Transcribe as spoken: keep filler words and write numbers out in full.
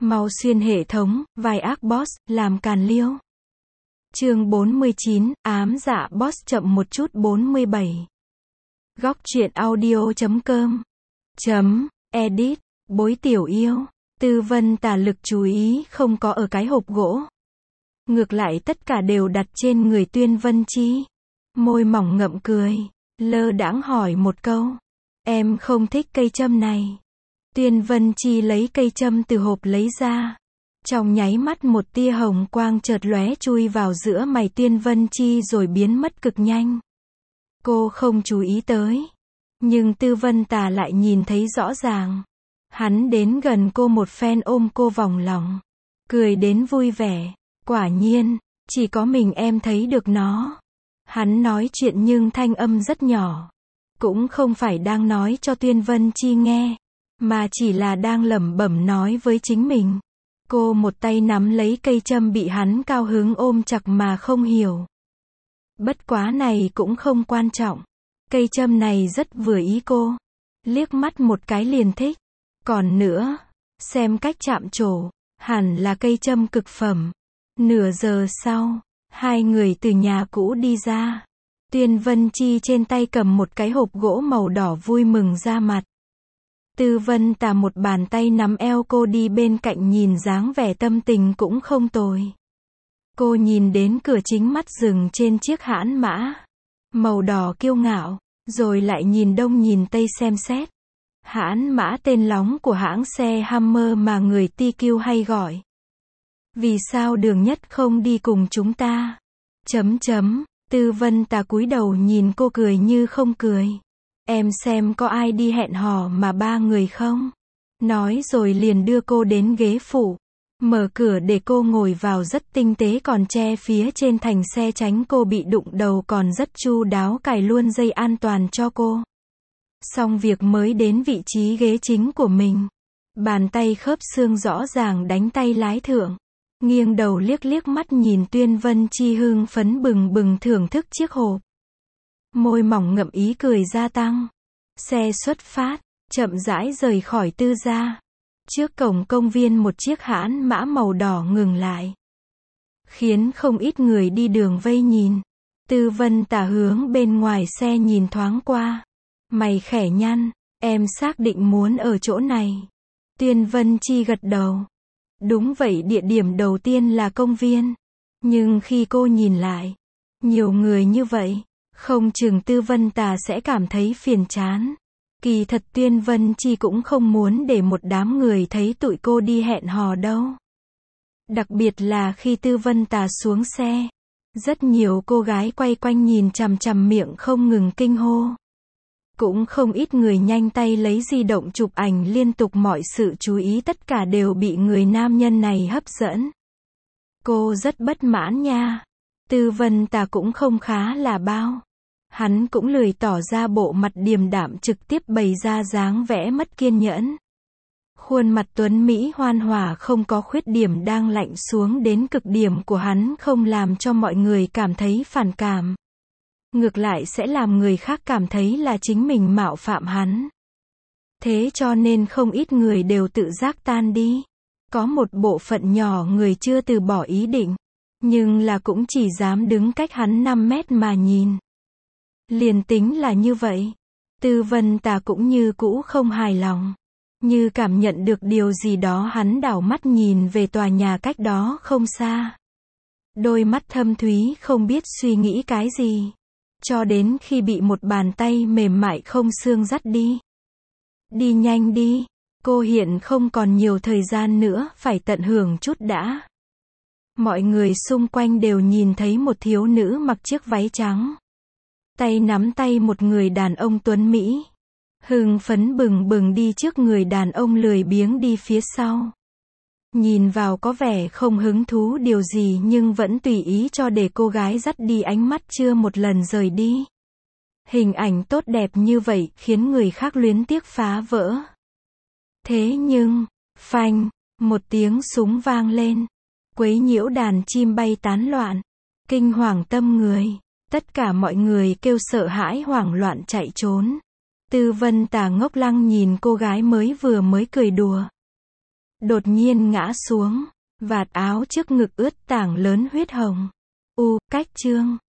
Mau xuyên hệ thống, vai ác boss, làm càn liêu. Chương bốn mươi chín, ám dạ boss chậm một chút bốn mươi bảy. Góc truyện audio chấm com. Chấm, edit, bối tiểu yêu. Tư Vân Tà lực chú ý không có ở cái hộp gỗ. Ngược lại tất cả đều đặt trên người Tuyên Vân Chi. Môi mỏng ngậm cười, lơ đãng hỏi một câu. Em không thích cây châm này. Tuyên Vân Chi lấy cây châm từ hộp lấy ra. Trong nháy mắt một tia hồng quang chợt lóe chui vào giữa mày Tuyên Vân Chi rồi biến mất cực nhanh. Cô không chú ý tới. Nhưng Tư Vân Tà lại nhìn thấy rõ ràng. Hắn đến gần cô một phen ôm cô vòng lòng. Cười đến vui vẻ. Quả nhiên, chỉ có mình em thấy được nó. Hắn nói chuyện nhưng thanh âm rất nhỏ. Cũng không phải đang nói cho Tuyên Vân Chi nghe. Mà chỉ là đang lẩm bẩm nói với chính mình. Cô một tay nắm lấy cây châm bị hắn cao hứng ôm chặt mà không hiểu. Bất quá này cũng không quan trọng. Cây châm này rất vừa ý cô. Liếc mắt một cái liền thích. Còn nữa, xem cách chạm trổ, hẳn là cây châm cực phẩm. Nửa giờ sau, hai người từ nhà cũ đi ra. Tuyên Vân Chi trên tay cầm một cái hộp gỗ màu đỏ vui mừng ra mặt. Tư Vân Tà một bàn tay nắm eo cô đi bên cạnh nhìn dáng vẻ tâm tình cũng không tồi. Cô nhìn đến cửa chính mắt dừng trên chiếc hãn mã. Màu đỏ kiêu ngạo, rồi lại nhìn đông nhìn tây xem xét. Hãn mã tên lóng của hãng xe Hammer mà người tê quy hay gọi. Vì sao Đường Nhất không đi cùng chúng ta? Chấm chấm, Tư Vân Tà cúi đầu nhìn cô cười như không cười. Em xem có ai đi hẹn hò mà ba người không? Nói rồi liền đưa cô đến ghế phụ. Mở cửa để cô ngồi vào rất tinh tế còn che phía trên thành xe tránh cô bị đụng đầu còn rất chu đáo cài luôn dây an toàn cho cô. Xong việc mới đến vị trí ghế chính của mình. Bàn tay khớp xương rõ ràng đánh tay lái thượng. Nghiêng đầu liếc liếc mắt nhìn Tuyên Vân Chi hưng phấn bừng bừng thưởng thức chiếc hộp. Môi mỏng ngậm ý cười gia tăng. Xe xuất phát, chậm rãi rời khỏi tư gia. Trước cổng công viên một chiếc hãn mã màu đỏ ngừng lại. Khiến không ít người đi đường vây nhìn. Tư Vân Tà hướng bên ngoài xe nhìn thoáng qua. Mày khẽ nhăn, em xác định muốn ở chỗ này. Tuyên Vân Chi gật đầu. Đúng vậy, địa điểm đầu tiên là công viên. Nhưng khi cô nhìn lại, nhiều người như vậy, không chừng Tư Vân Tà sẽ cảm thấy phiền chán. Kỳ thật Tuyên Vân Chi cũng không muốn để một đám người thấy tụi cô đi hẹn hò đâu. Đặc biệt là khi Tư Vân Tà xuống xe. Rất nhiều cô gái quay quanh nhìn chằm chằm miệng không ngừng kinh hô. Cũng không ít người nhanh tay lấy di động chụp ảnh liên tục, mọi sự chú ý tất cả đều bị người nam nhân này hấp dẫn. Cô rất bất mãn nha. Tư Vân Tà cũng không khá là bao. Hắn cũng lười tỏ ra bộ mặt điềm đạm trực tiếp bày ra dáng vẻ mất kiên nhẫn. Khuôn mặt tuấn Mỹ hoan hòa không có khuyết điểm đang lạnh xuống đến cực điểm của hắn không làm cho mọi người cảm thấy phản cảm. Ngược lại sẽ làm người khác cảm thấy là chính mình mạo phạm hắn. Thế cho nên không ít người đều tự giác tan đi. Có một bộ phận nhỏ người chưa từ bỏ ý định. Nhưng là cũng chỉ dám đứng cách hắn năm mét mà nhìn. Liền tính là như vậy. Tư Vân Tà cũng như cũ không hài lòng. Như cảm nhận được điều gì đó hắn đảo mắt nhìn về tòa nhà cách đó không xa. Đôi mắt thâm thúy không biết suy nghĩ cái gì. Cho đến khi bị một bàn tay mềm mại không xương dắt đi. Đi nhanh đi, cô hiện không còn nhiều thời gian nữa, phải tận hưởng chút đã. Mọi người xung quanh đều nhìn thấy một thiếu nữ mặc chiếc váy trắng. Tay nắm tay một người đàn ông tuấn Mỹ. Hưng phấn bừng bừng đi trước người đàn ông lười biếng đi phía sau. Nhìn vào có vẻ không hứng thú điều gì nhưng vẫn tùy ý cho để cô gái dắt đi, ánh mắt chưa một lần rời đi. Hình ảnh tốt đẹp như vậy khiến người khác luyến tiếc phá vỡ. Thế nhưng, phanh, một tiếng súng vang lên. Quấy nhiễu đàn chim bay tán loạn. Kinh hoàng tâm người. Tất cả mọi người kêu sợ hãi hoảng loạn chạy trốn. Tư Vân Tà ngốc lăng nhìn cô gái mới vừa mới cười đùa. đột nhiên ngã xuống. Vạt áo trước ngực ướt tảng lớn huyết hồng. U, cách chương.